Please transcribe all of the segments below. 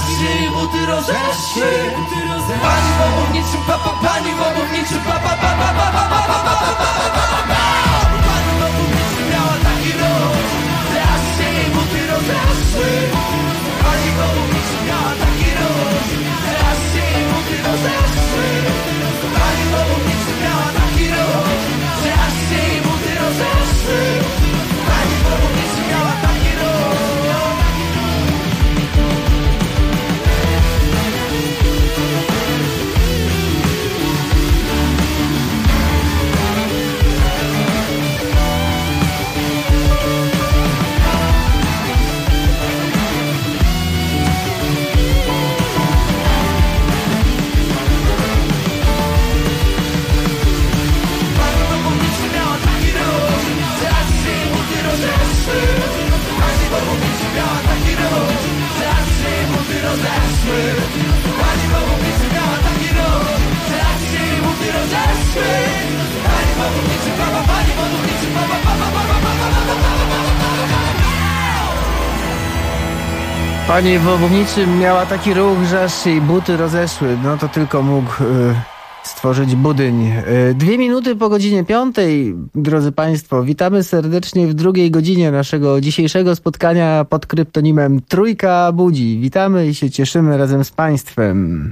się buty rozeszły. Pani wobowniczy, pani wobowniczy, pani wobowniczy miała taki rok, że aż się jej buty rozeszły. Pani wobowniczy miała taki rok, że aż się jej buty rozeszły. Pani wobowniczy miała taki rok, że aż się jej buty rozeszły. Pani wobowniczy miała taki rok. Pani wobowniczy miała taki rok, że aż się jej buty rozeszły. Pani wobowniczy miała taki rok, że aż się jej buty rozeszły. Pani wobowniczy, pani wobowniczy, Pani wobowniczy miała taki ruch, że aż się jej buty rozeszły. No to tylko mógł stworzyć budyń. 2 minuty po godzinie 5, drodzy Państwo, witamy serdecznie w drugiej godzinie naszego dzisiejszego spotkania pod kryptonimem Trójka Budzi. Witamy i się cieszymy razem z Państwem.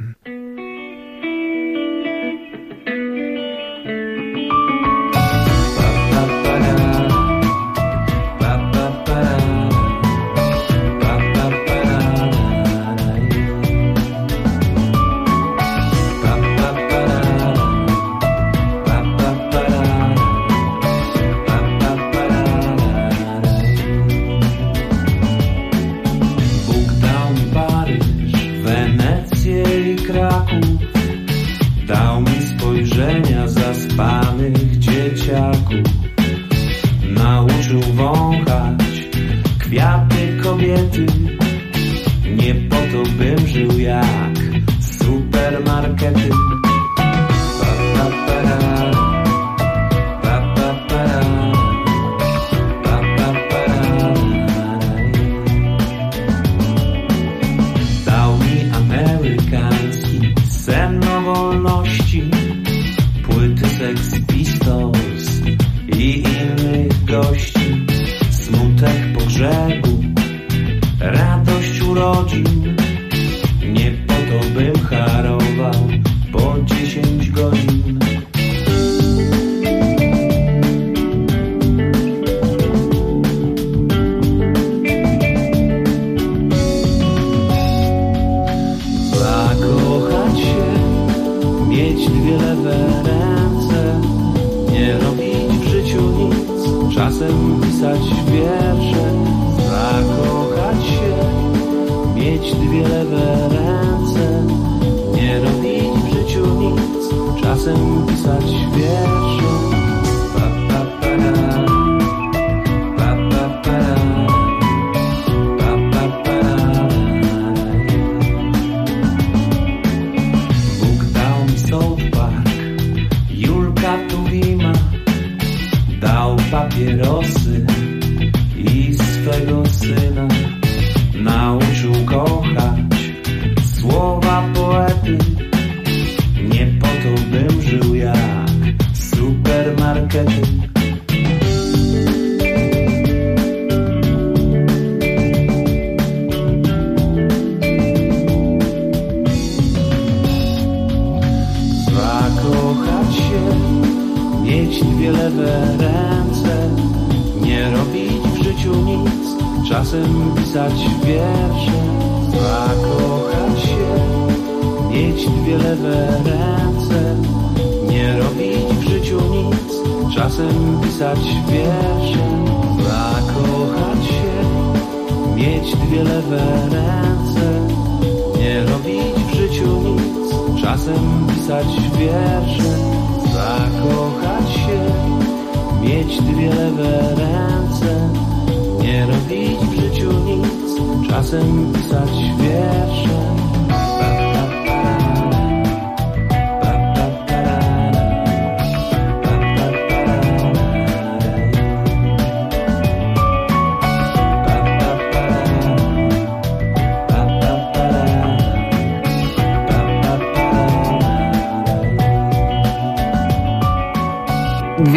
Dał mi spojrzenia zaspanych dzieciaków. Nauczył wąchać kwiaty kobiety. Nie po to bym żył jak supermarkety. Dał mi amerykański sen o wolności, płyty Sex Pistols i innych gości, smutek pogrzebu, radość urodzin. Nie po to bym harował po 10 godzin. Zakochać się, mieć 2 lewe ręce, nie robić w życiu nic, czasem pisać wiersze. Zakochać się, mieć 2 lewe ręce, nie robić w życiu nic, czasem pisać wiersze. Bóg dał mi South Park, Julka Tuwima, dał papierosy i swego syna. Nauczył kochać słowa poety. Nie po to bym żył jak supermarkety. Zakochać się, mieć 2 lewe ręce, nie robić w życiu nic, czasem pisać wiersze. Zakochać się, mieć 2 lewe ręce, nie robić w życiu nic, czasem pisać wiersze. Zakochać się, mieć 2 lewe ręce, nie robić w życiu nic, czasem pisać wiersze. Zakochać się, mieć 2 lewe ręce, nie robić w życiu nic, czasem pisać wiersze.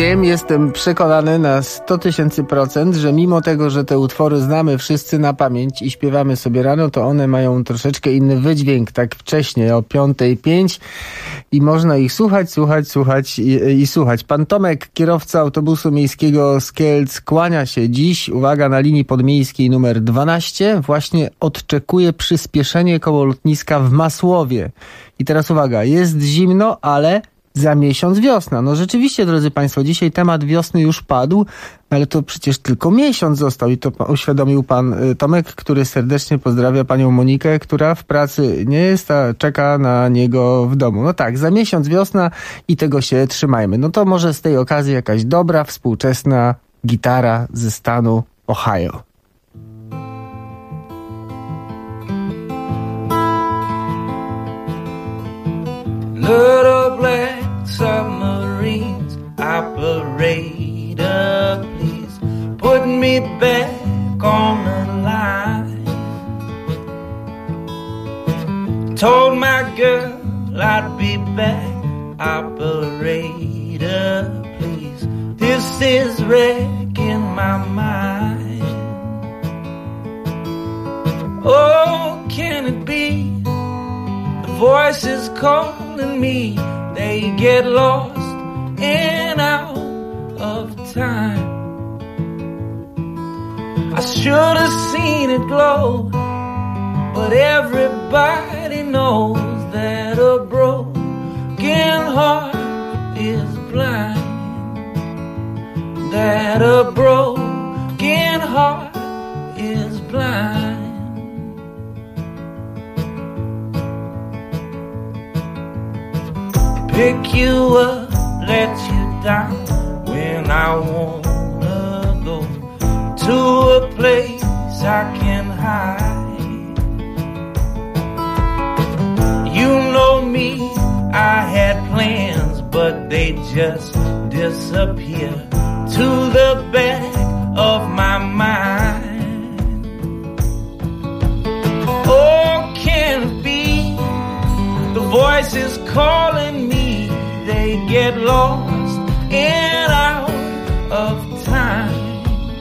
Wiem, jestem przekonany na 100 000%, że mimo tego, że te utwory znamy wszyscy na pamięć i śpiewamy sobie rano, to one mają troszeczkę inny wydźwięk, tak wcześnie, o 5:05 i można ich słuchać i słuchać. Pan Tomek, kierowca autobusu miejskiego z Kielc, kłania się dziś, uwaga, na linii podmiejskiej numer 12, właśnie odczekuje przyspieszenie koło lotniska w Masłowie. I teraz uwaga, jest zimno, ale za miesiąc wiosna. No rzeczywiście, drodzy Państwo, dzisiaj temat wiosny już padł, ale to przecież tylko miesiąc został i to uświadomił pan Tomek, który serdecznie pozdrawia panią Monikę, która w pracy nie jest, a czeka na niego w domu. No tak, za miesiąc wiosna i tego się trzymajmy. No to może z tej okazji jakaś dobra, współczesna gitara ze stanu Ohio. Little black submarines, operator, please put me back on the line. Told my girl I'd be back, operator, please. This is wrecking my mind. Oh, can it be? The voices calling me, they get lost and out of time. I should have seen it glow, but everybody knows that a broken heart is blind. That a broken heart is blind. Pick you up, let you down when I wanna go to a place I can hide. You know me, I had plans, but they just disappear to the back of my mind. Oh, can it be the voices calling me? They get lost and out of time.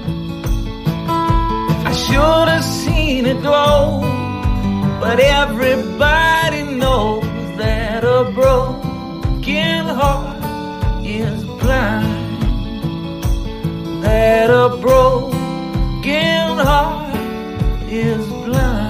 I should have seen it glow, but everybody knows that a broken heart is blind. That a broken heart is blind.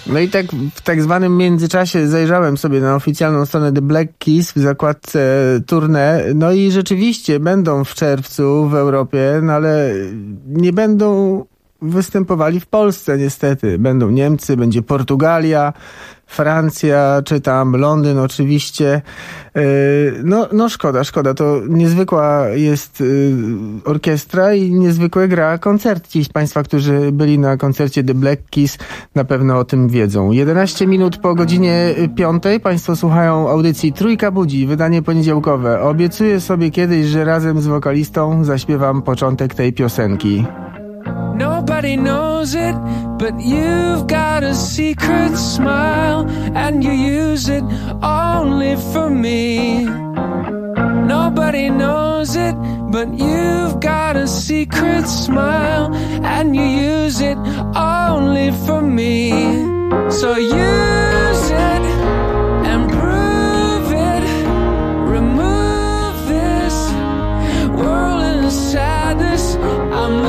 No i tak w tak zwanym międzyczasie zajrzałem sobie na oficjalną stronę The Black Keys w zakładce tournée, no i rzeczywiście będą w czerwcu w Europie, no ale nie będą występowali w Polsce niestety. Będą Niemcy, będzie Portugalia, Francja, czy tam Londyn oczywiście. No szkoda. To niezwykła jest orkiestra i niezwykle gra koncert. Ci z Państwa, którzy byli na koncercie The Black Keys, na pewno o tym wiedzą. 11 minut po godzinie 5 Państwo słuchają audycji Trójka Budzi, wydanie poniedziałkowe. Obiecuję sobie kiedyś, że razem z wokalistą zaśpiewam początek tej piosenki. Nobody knows it, but you've got a secret smile, and you use it only for me. Nobody knows it, but you've got a secret smile, and you use it only for me. So use it and prove it. Remove this world and sadness. I'm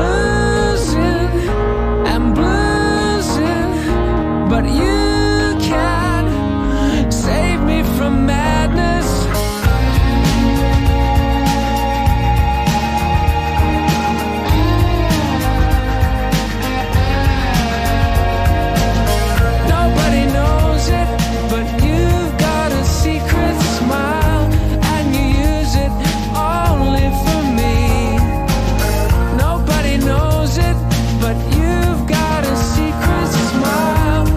but you can save me from madness. Nobody knows it, but you've got a secret smile, and you use it only for me. Nobody knows it, but you've got a secret smile.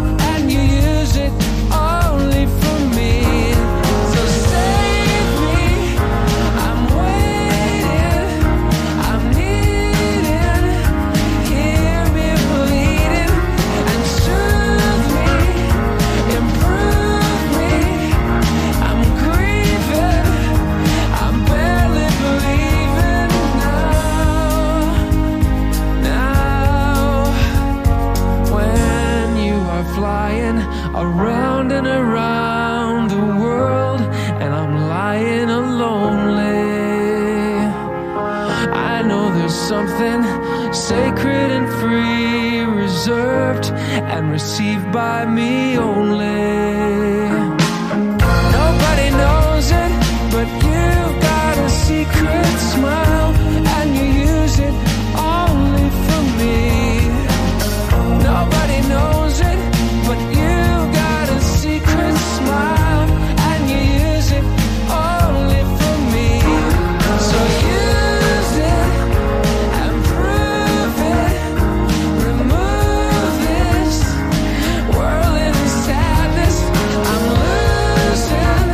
Around and around the world, and I'm lying lonely. I know there's something sacred and free, reserved and received by me only. Nobody knows it, but you've got a secret smile, and you use it only for me. Nobody knows it, but you've got a secret smile, and you use it only for me. So use it and prove it. Remove this world in sadness. I'm losing,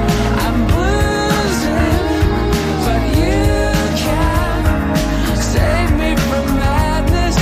but you can save me from madness.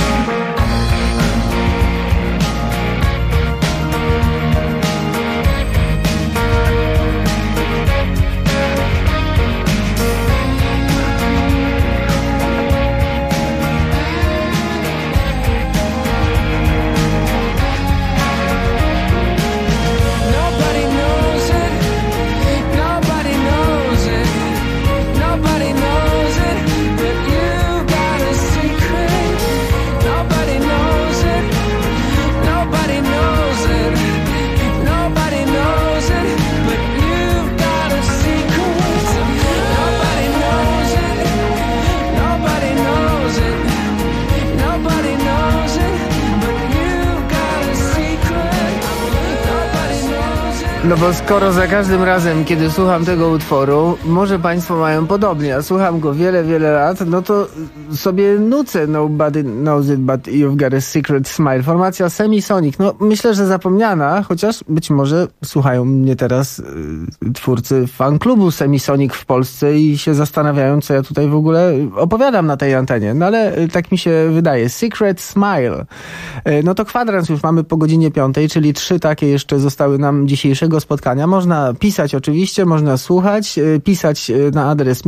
No bo skoro za każdym razem, kiedy słucham tego utworu, może Państwo mają podobnie, a słucham go wiele lat, no to sobie nucę Nobody Knows It, But You've Got a Secret Smile. Formacja Semisonic. No myślę, że zapomniana, chociaż być może słuchają mnie teraz twórcy fanklubu Semisonic w Polsce i się zastanawiają, co ja tutaj w ogóle opowiadam na tej antenie. No ale tak mi się wydaje. Secret Smile. No to kwadrans już mamy po godzinie 5, czyli 3 takie jeszcze zostały nam dzisiejszego spotkania. Można pisać oczywiście, można słuchać, pisać na adres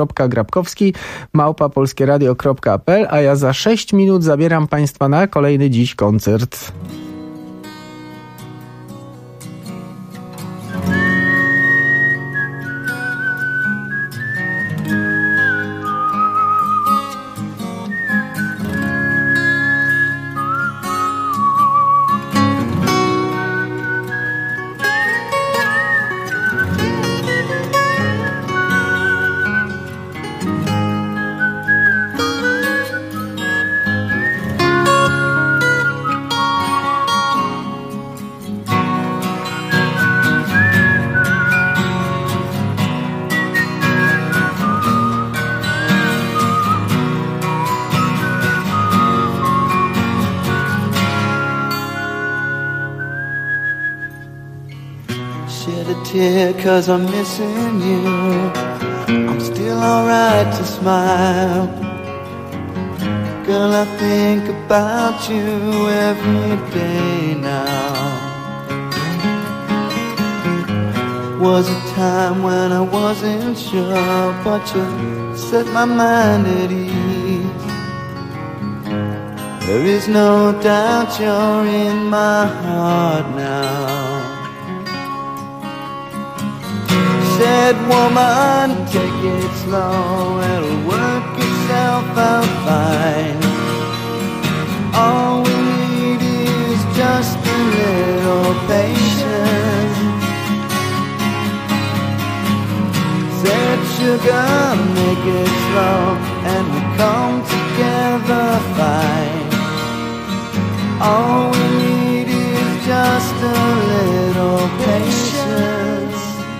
michał.grabkowski@polskieradio.pl, a ja za 6 minut zabieram Państwa na kolejny dziś koncert. tear 'cause I'm missing you. I'm still alright to smile. Girl, I think about you every day now. Was a time when I wasn't sure, but you set my mind at ease. There is no doubt you're in my heart now. Said, woman, take it slow, it'll work itself out fine. All we need is just a little patience. Said, sugar, make it slow, and we come together fine. All we need is just a little patience.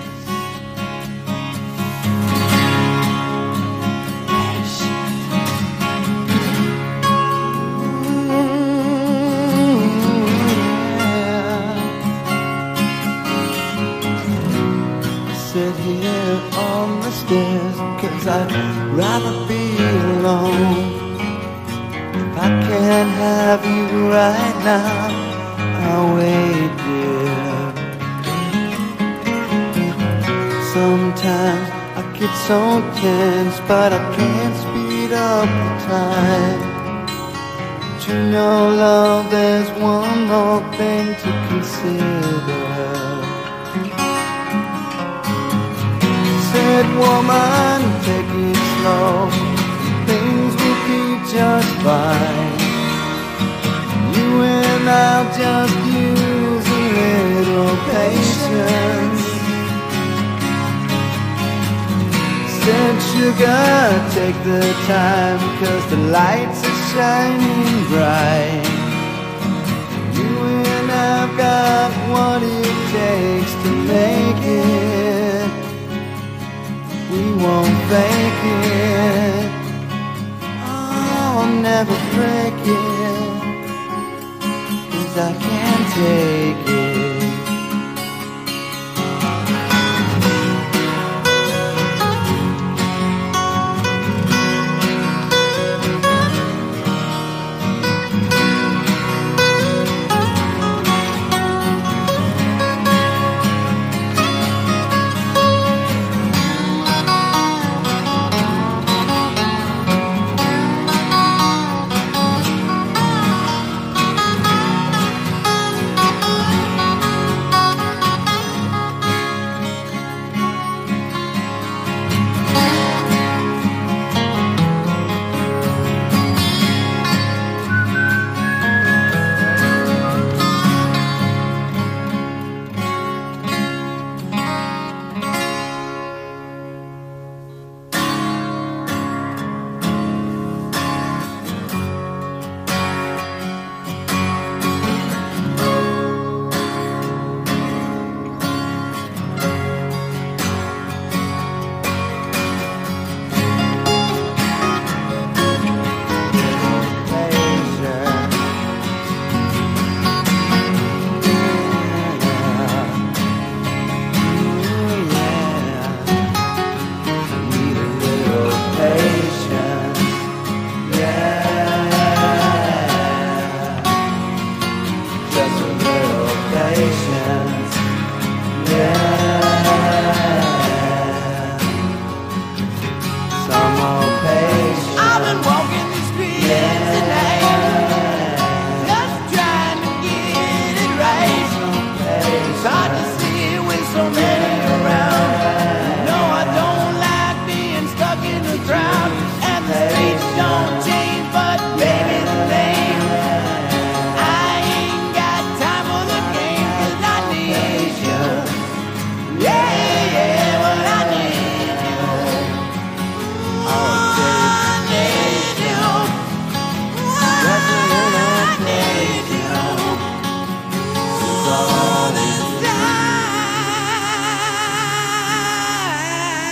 Sit here on the stairs 'cause I'd rather be alone. If I can't have you right now, I'll wait, dear. Sometimes I get so tense, but I can't speed up the time. But you know, love, there's one more thing to consider. Said, woman, take it slow, things will be just fine. You and I'll just use a little patience. Said, sugar, take the time, 'cause the lights are shining bright. You and I've got what it takes to make it. We won't fake it. I'll never break it, 'cause I can't take it.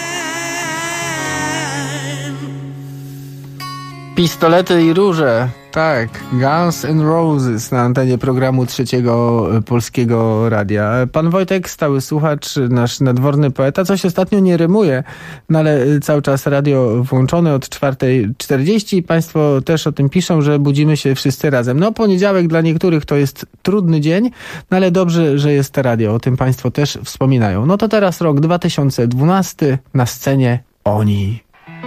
Pistolety i róże. Tak, Guns N' Roses na antenie programu Trzeciego Polskiego Radia. Pan Wojtek, stały słuchacz, nasz nadworny poeta, coś ostatnio nie rymuje, no ale cały czas radio włączone od 4:40 i państwo też o tym piszą, że budzimy się wszyscy razem. No poniedziałek dla niektórych to jest trudny dzień, no ale dobrze, że jest radio, o tym państwo też wspominają. No to teraz rok 2012, na scenie Oni.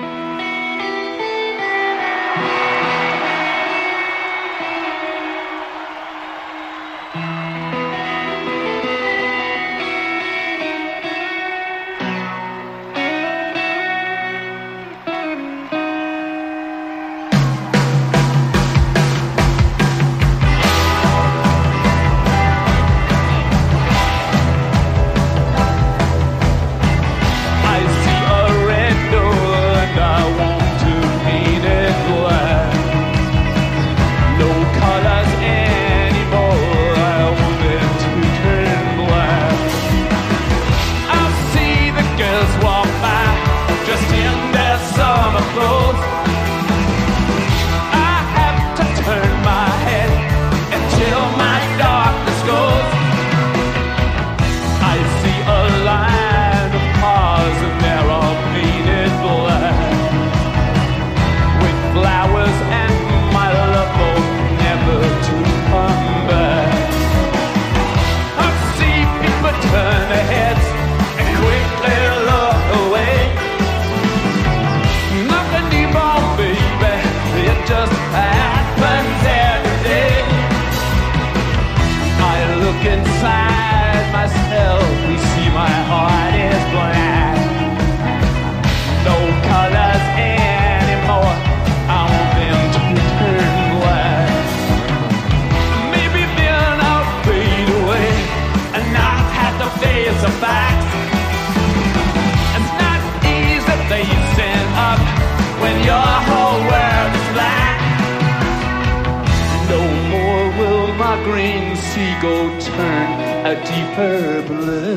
green seagull turn a deeper blue.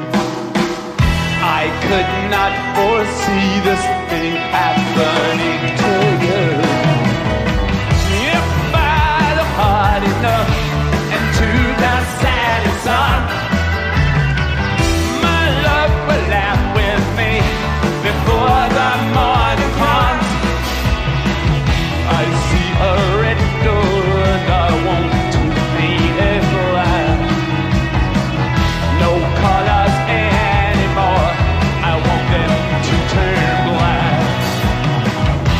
I could not foresee this thing happening to you. If I'd have hard enough and to the setting sun, my love will laugh with me before the morning comes. I see a red door and I want to paint it black. No colors anymore, I want them to turn black.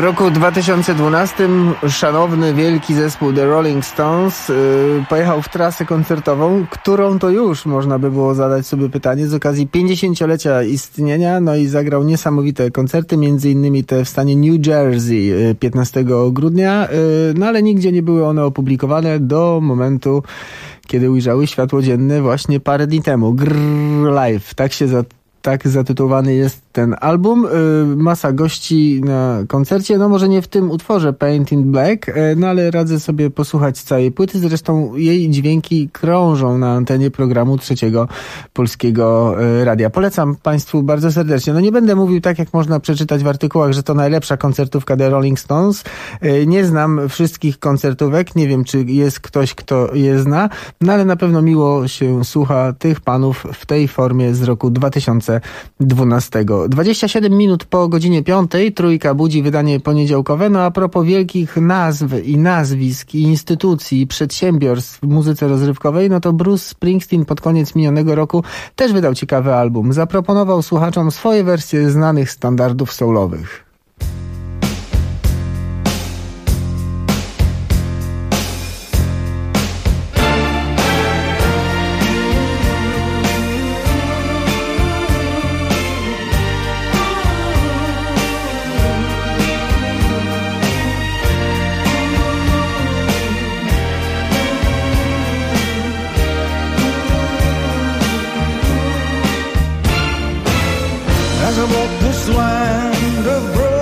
roku 2012 szanowny, wielki zespół The Rolling Stones pojechał w trasę koncertową, którą to już można by było zadać sobie pytanie z okazji 50-lecia istnienia, no i zagrał niesamowite koncerty, między innymi te w stanie New Jersey 15 grudnia, no ale nigdzie nie były one opublikowane do momentu, kiedy ujrzały światło dzienne właśnie parę dni temu. Grrr Live, tak zatytułowany jest ten album. Masa gości na koncercie, no może nie w tym utworze Paint in Black, no ale radzę sobie posłuchać całej płyty. Zresztą jej dźwięki krążą na antenie programu Trzeciego Polskiego Radia. Polecam Państwu bardzo serdecznie. No nie będę mówił tak, jak można przeczytać w artykułach, że to najlepsza koncertówka The Rolling Stones. Nie znam wszystkich koncertówek, nie wiem, czy jest ktoś, kto je zna, no ale na pewno miło się słucha tych panów w tej formie z roku 2012. 27 minut po godzinie 5, Trójka budzi wydanie poniedziałkowe. No a propos wielkich nazw i nazwisk i instytucji i przedsiębiorstw w muzyce rozrywkowej, no to Bruce Springsteen pod koniec minionego roku też wydał ciekawy album. Zaproponował słuchaczom swoje wersje znanych standardów soulowych. As I walk this land of broken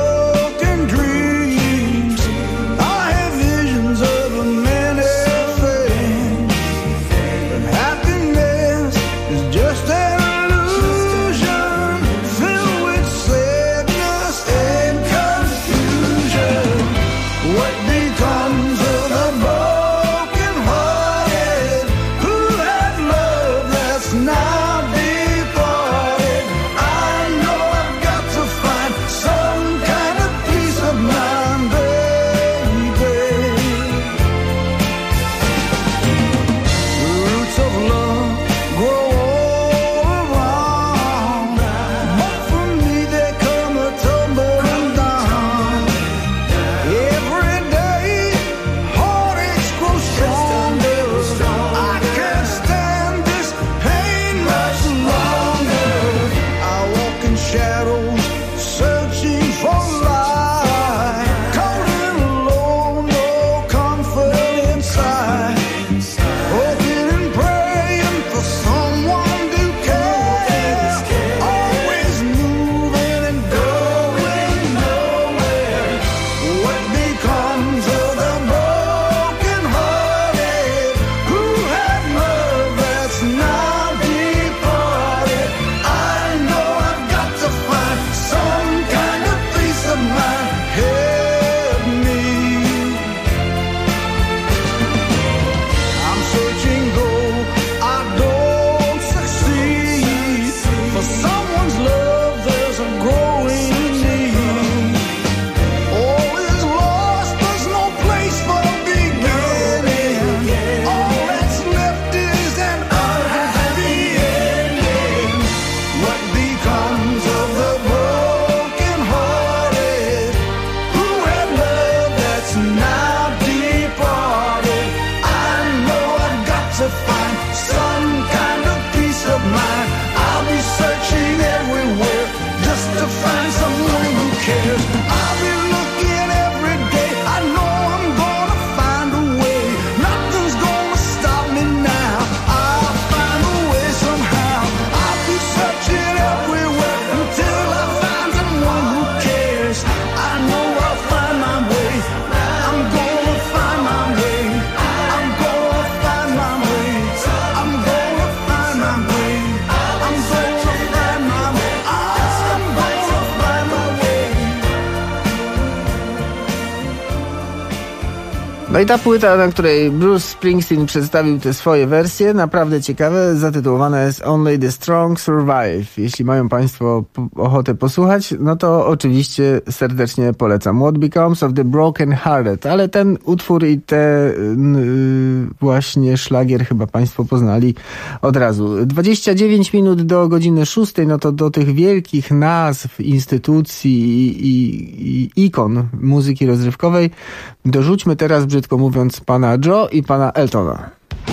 No i ta płyta, na której Bruce Springsteen przedstawił te swoje wersje, naprawdę ciekawe, zatytułowana jest Only the Strong Survive. Jeśli mają Państwo ochotę posłuchać, no to oczywiście serdecznie polecam. What Becomes of the Broken Hearted, ale ten utwór i te właśnie szlagier chyba Państwo poznali od razu. 29 minut do godziny 6, no to do tych wielkich nazw, instytucji i ikon muzyki rozrywkowej dorzućmy teraz, brzydko mówiąc, pana Joe i pana Eltona.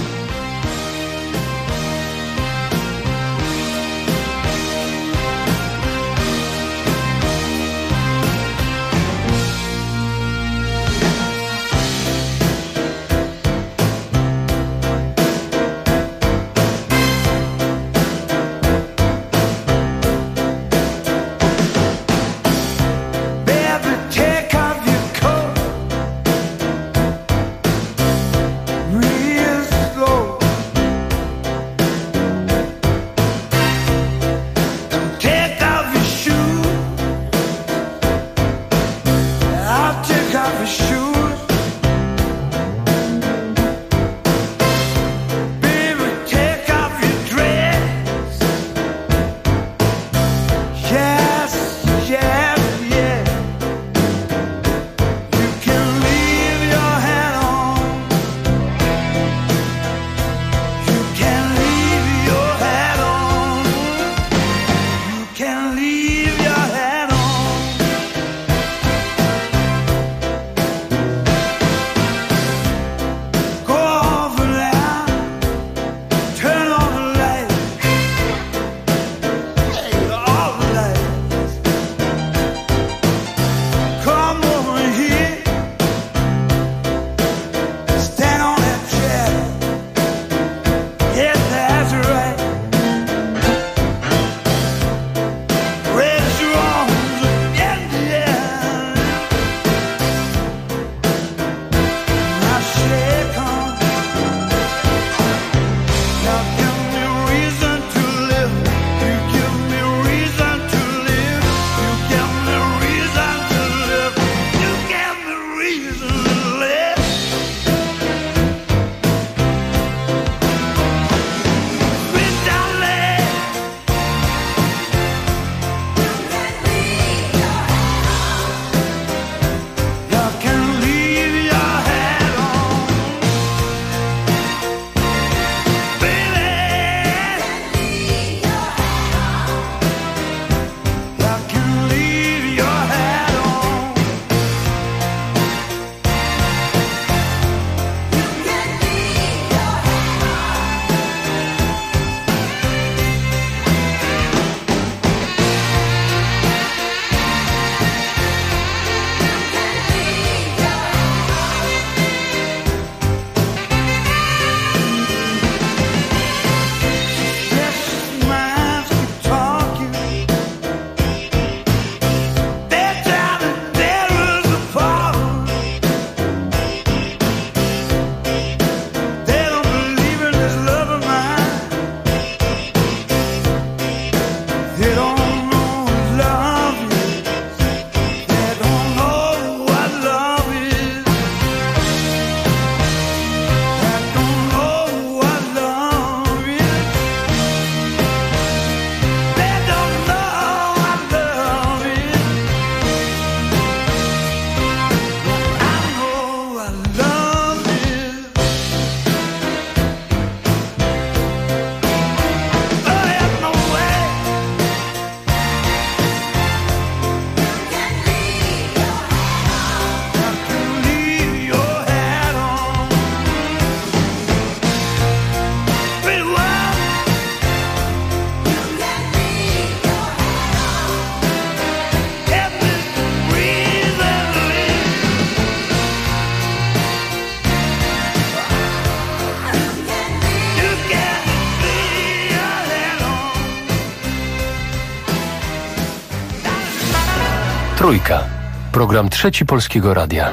Trójka. Program Trzeci Polskiego Radia.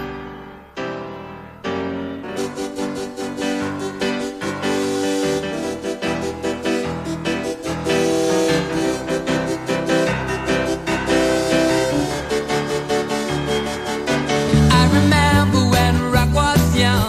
I remember when rock was young.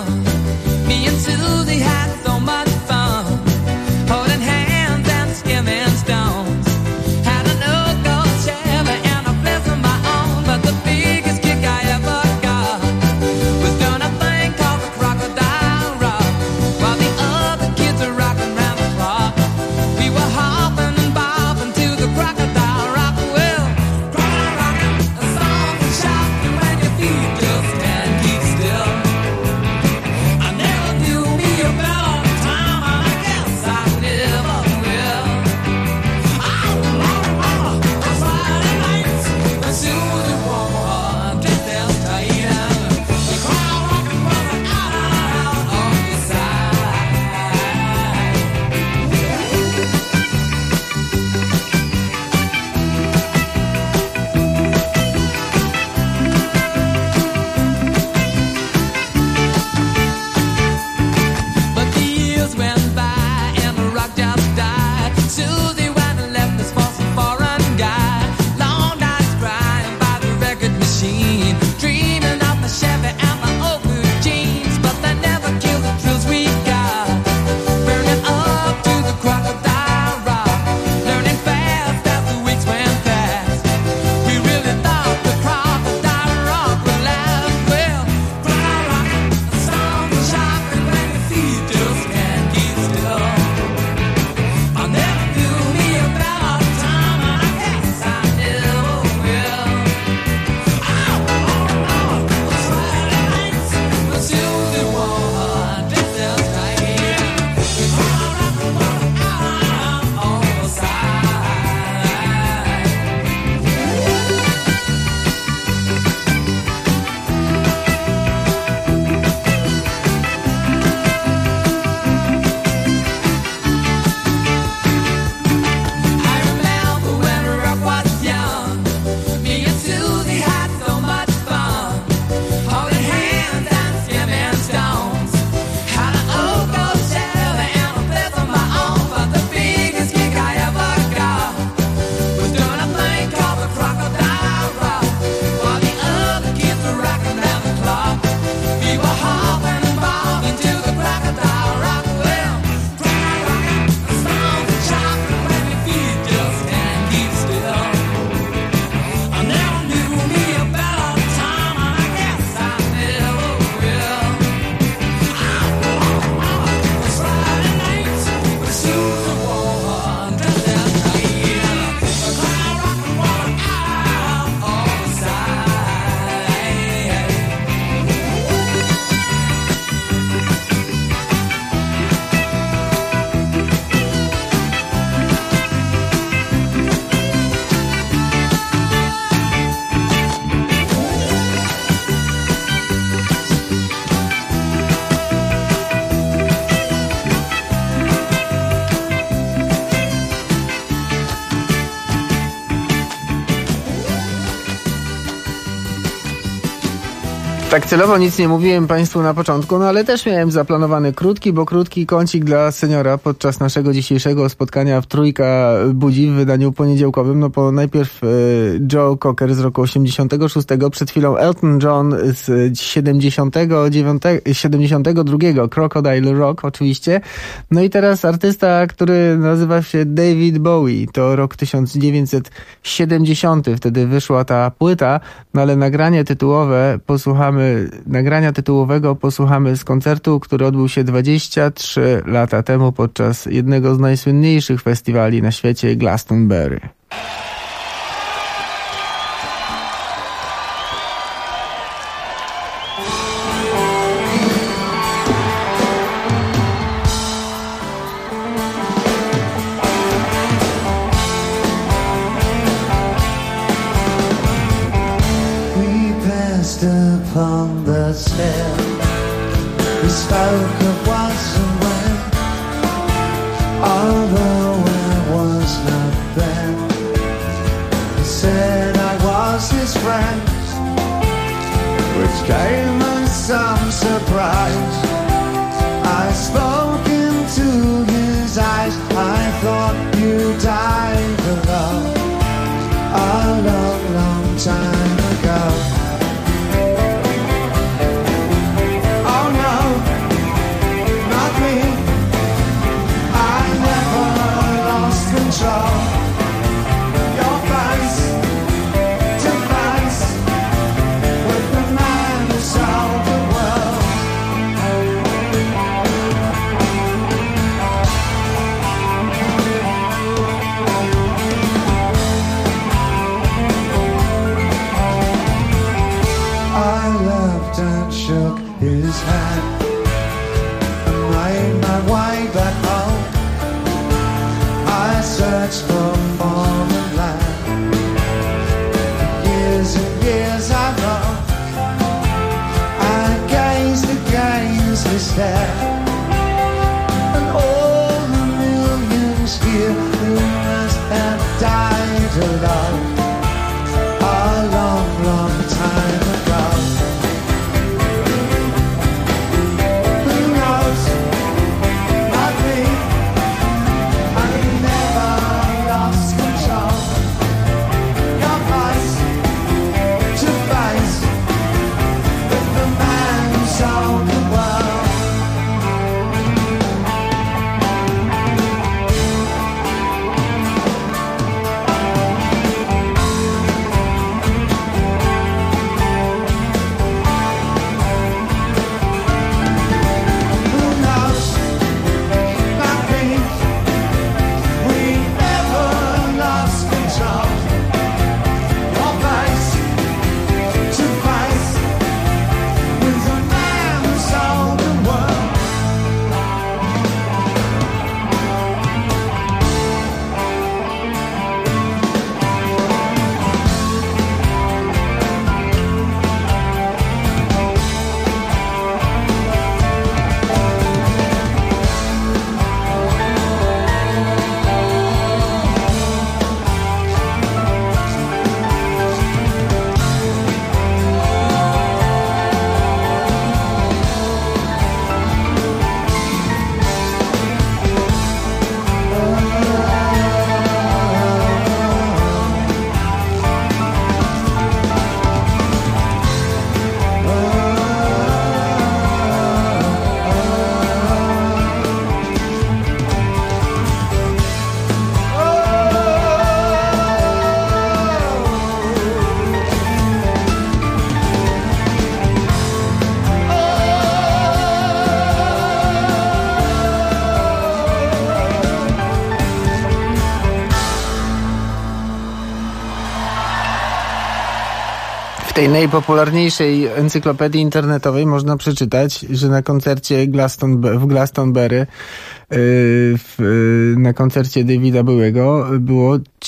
Tak celowo nic nie mówiłem Państwu na początku, no ale też miałem zaplanowany krótki kącik dla seniora podczas naszego dzisiejszego spotkania w Trójka Budzi w wydaniu poniedziałkowym. No bo najpierw Joe Cocker z roku 86, przed chwilą Elton John z 72, Crocodile Rock oczywiście. No i teraz artysta, który nazywa się David Bowie. To rok 1970, wtedy wyszła ta płyta, no ale nagrania tytułowego posłuchamy z koncertu, który odbył się 23 lata temu podczas jednego z najsłynniejszych festiwali na świecie, Glastonbury. Upon the stair, we spoke of was and when, although I was not there. He said I was his friend, which came as some surprise. I spoke into his eyes, I thought you died of love a long, long time ago. His hand and made my way back home. I searched for foreign land. For years and years I roamed. I gazed against his stare, and all the millions here who must have died alone a long, long time ago. W tej najpopularniejszej encyklopedii internetowej można przeczytać, że na koncercie w Glastonbury, na koncercie Davida Bowiego było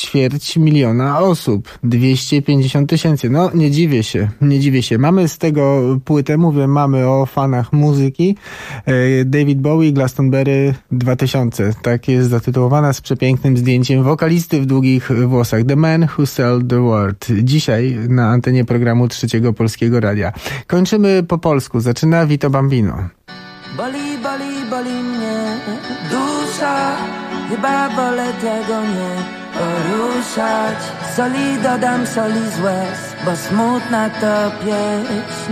250 000 osób. 250 000. No, nie dziwię się. Mamy z tego płytę, mówię, mamy o fanach muzyki. David Bowie, Glastonbury 2000. Tak jest zatytułowana, z przepięknym zdjęciem wokalisty w długich włosach. The Man Who Sold the World. Dzisiaj na antenie programu Trzeciego Polskiego Radia. Kończymy po polsku. Zaczyna Vito Bambino. Boli mnie dusza, chyba wolę tego nie poruszać. Soli dodam, soli z łez, bo smutna to pieśń.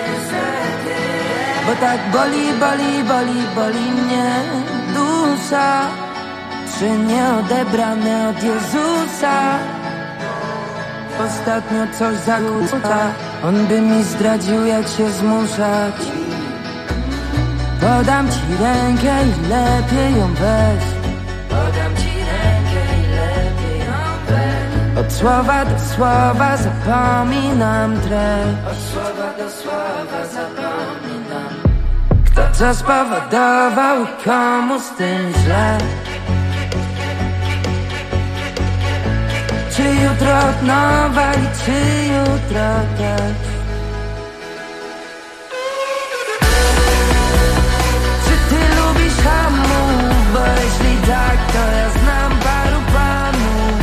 Bo tak boli mnie dusza, czy nieodebrane od Jezusa. Ostatnio coś zakłóca, on by mi zdradził, jak się zmuszać. Podam ci rękę i lepiej ją weź. Podam ci rękę i lepiej ją weź. Od słowa do słowa zapominam treść. Od słowa do słowa zapominam. Kto co spowodował i komu z tym źle. Czy jutro od nowa i czy jutro też. Bo jeśli tak, to ja znam paru panów.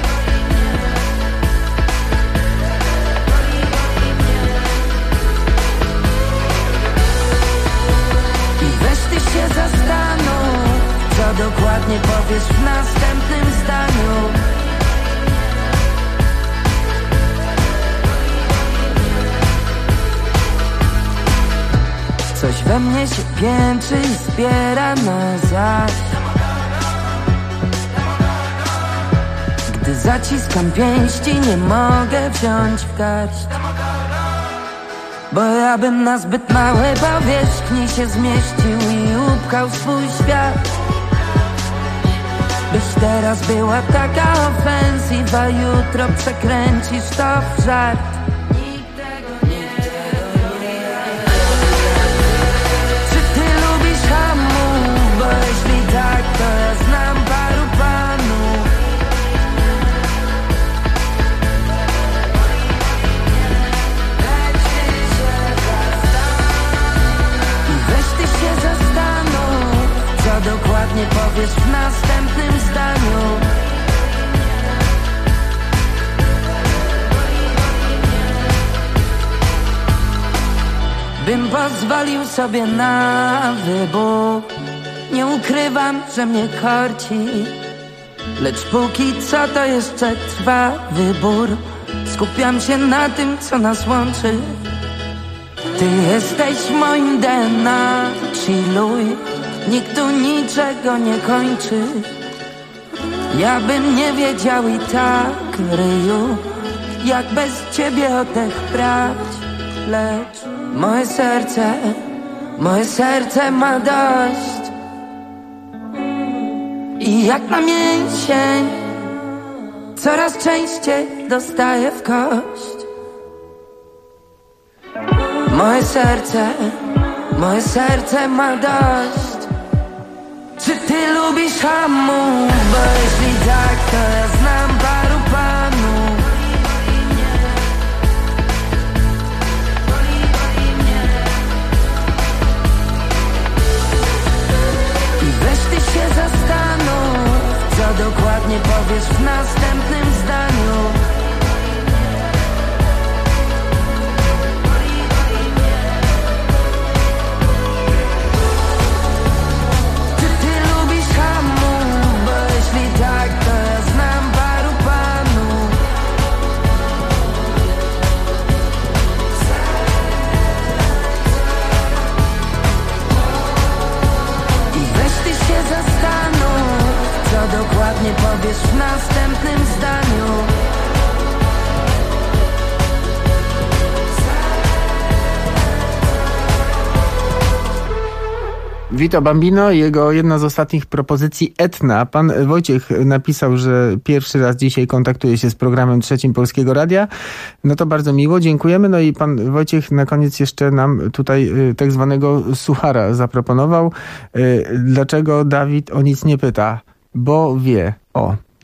I weź ty się zastanów, co dokładnie powiesz w następnym zdaniu. Coś we mnie się piętrzy i zbiera na zaś. Gdy zaciskam pięści, nie mogę wziąć w garść. Bo ja bym na zbyt małej powierzchni się zmieścił i upchał swój świat. Byś teraz była taka ofensywa, jutro przekręcisz to w żart. Tak, to ja znam paru panów. I weź ty się zastanów, co dokładnie powiesz w następnym zdaniu. Bym pozwolił sobie na wybór. Nie ukrywam, że mnie korci, lecz póki co to jeszcze trwa wybór. Skupiam się na tym, co nas łączy. Ty jesteś moim DNA, chilluj. Nikt tu niczego nie kończy. Ja bym nie wiedział i tak, ryju, jak bez ciebie oddech brać. Lecz moje serce ma dość. I jak na mięsień coraz częściej dostaję w kość. Moje serce ma dość. Czy ty lubisz hamów? Bo jeśli tak, to ja znam paru panów. I weź ty się zastanów, co dokładnie powiesz w następnym zdaniu. Czy ty lubisz hamów? Bo jeśli tak, to ja znam paru panów. I weź ty się zastanów, co dokładnie powiesz w następnym zdaniu. Vito Bambino, jego jedna z ostatnich propozycji Etna. Pan Wojciech napisał, że pierwszy raz dzisiaj kontaktuje się z programem Trzecim Polskiego Radia. No to bardzo miło, dziękujemy. No i pan Wojciech na koniec jeszcze nam tutaj tak zwanego suchara zaproponował. Dlaczego Dawid o nic nie pyta? Bo wie. O,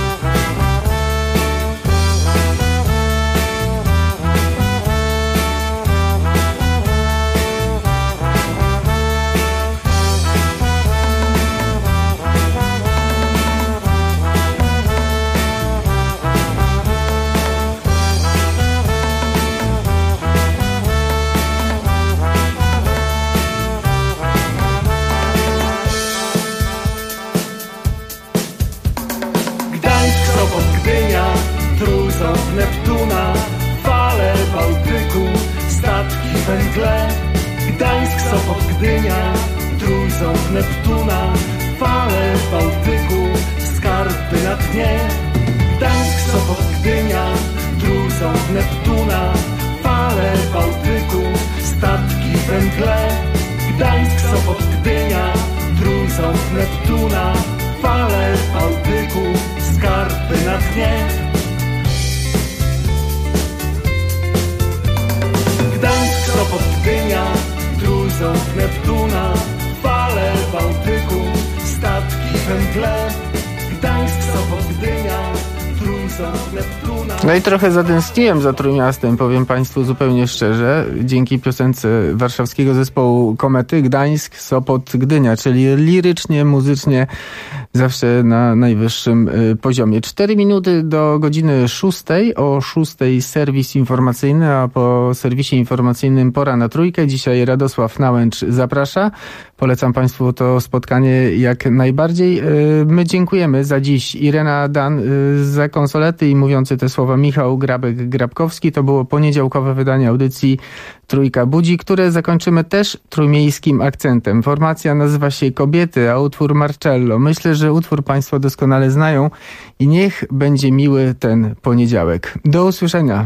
Trójząb Neptuna, fale Bałtyku, statki węgle, Gdańsk, Sopot, Gdynia. Trójząb Neptuna, fale Bałtyku, skarby na dnie. Gdańsk, Sopot, Gdynia. Trójząb Neptuna, fale Bałtyku, statki węgle. Gdańsk, Sopot, Gdynia. Trójząb Neptuna, fale Bałtyku, skarby na dnie. Gdańsk, Sopot, Gdynia. Trójząb Neptuna, fale Bałtyku, statki węgle. Gdańsk, Sopot, Gdynia. Trójząb Neptuna. No i trochę zatęskniłem za Trójmiastem, powiem Państwu zupełnie szczerze, dzięki piosence warszawskiego zespołu Komety, Gdańsk, Sopot, Gdynia, czyli lirycznie, muzycznie zawsze na najwyższym poziomie. 4 minuty do godziny 6. O 6 serwis informacyjny, a po serwisie informacyjnym pora na trójkę. Dzisiaj Radosław Nałęcz zaprasza. Polecam Państwu to spotkanie jak najbardziej. My dziękujemy za dziś. Irena Dan za konsolety i mówiący te słowa Michał Grabek-Grabkowski. To było poniedziałkowe wydanie audycji Trójka Budzi, które zakończymy też trójmiejskim akcentem. Formacja nazywa się Kobiety, a utwór Marcello. Myślę, że utwór Państwo doskonale znają i niech będzie miły ten poniedziałek. Do usłyszenia.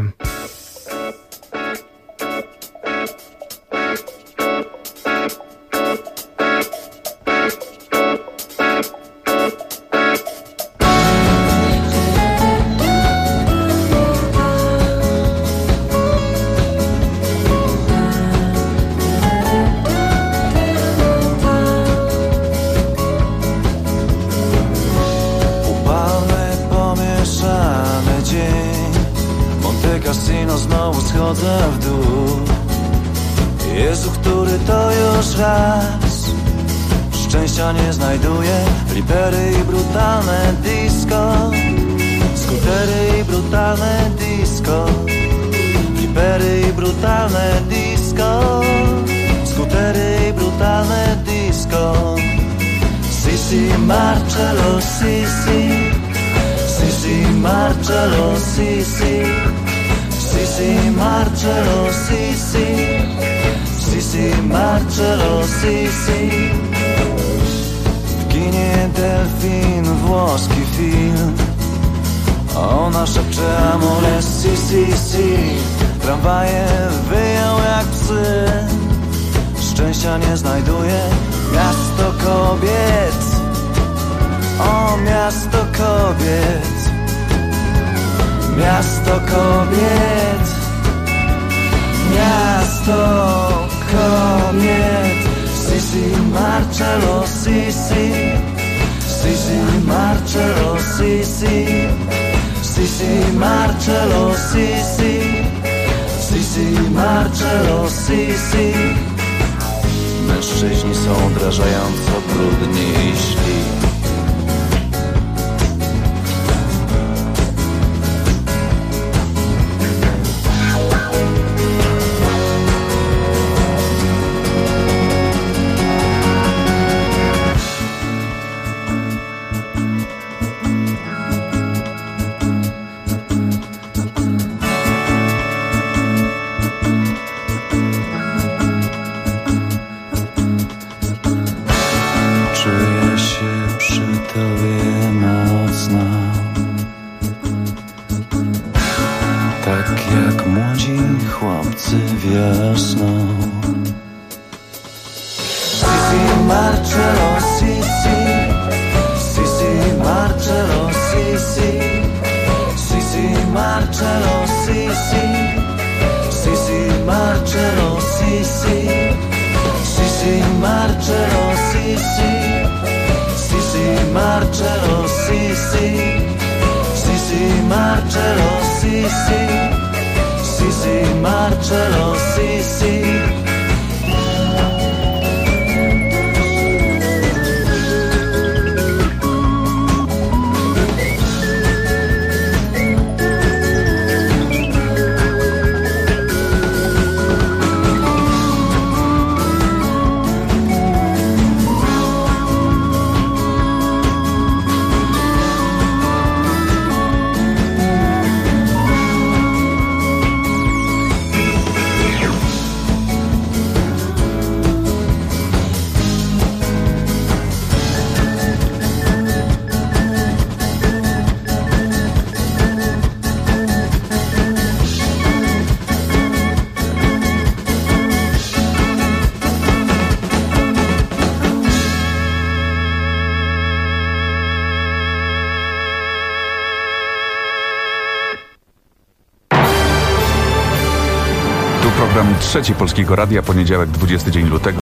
Jezu, który to już raz. Szczęścia nie znajduję. Flipery i brutalne disco, skutery i brutalne disco, flipery i brutalne disco, skutery i brutalne disco. Sisi Marcello, Sisi, Sisi Marcello, Sisi, Sisi Marcello, Sisi, Sisi Marcello, Sisi. W kinie delfin, włoski film, a ona szepcze amore, si, si. Tramwaje wyją jak psy, szczęścia nie znajduje. Miasto kobiet, o miasto kobiet, miasto kobiet, miasto kobiet. Sisi Marcello, Sisi, Sisi Marcello, Sisi, Sisi Marcello, Sisi, Sisi Marcello, Sisi. Mężczyźni są odrażająco brudni i źli. Program Trzeci Polskiego Radia, poniedziałek, 20 dzień lutego.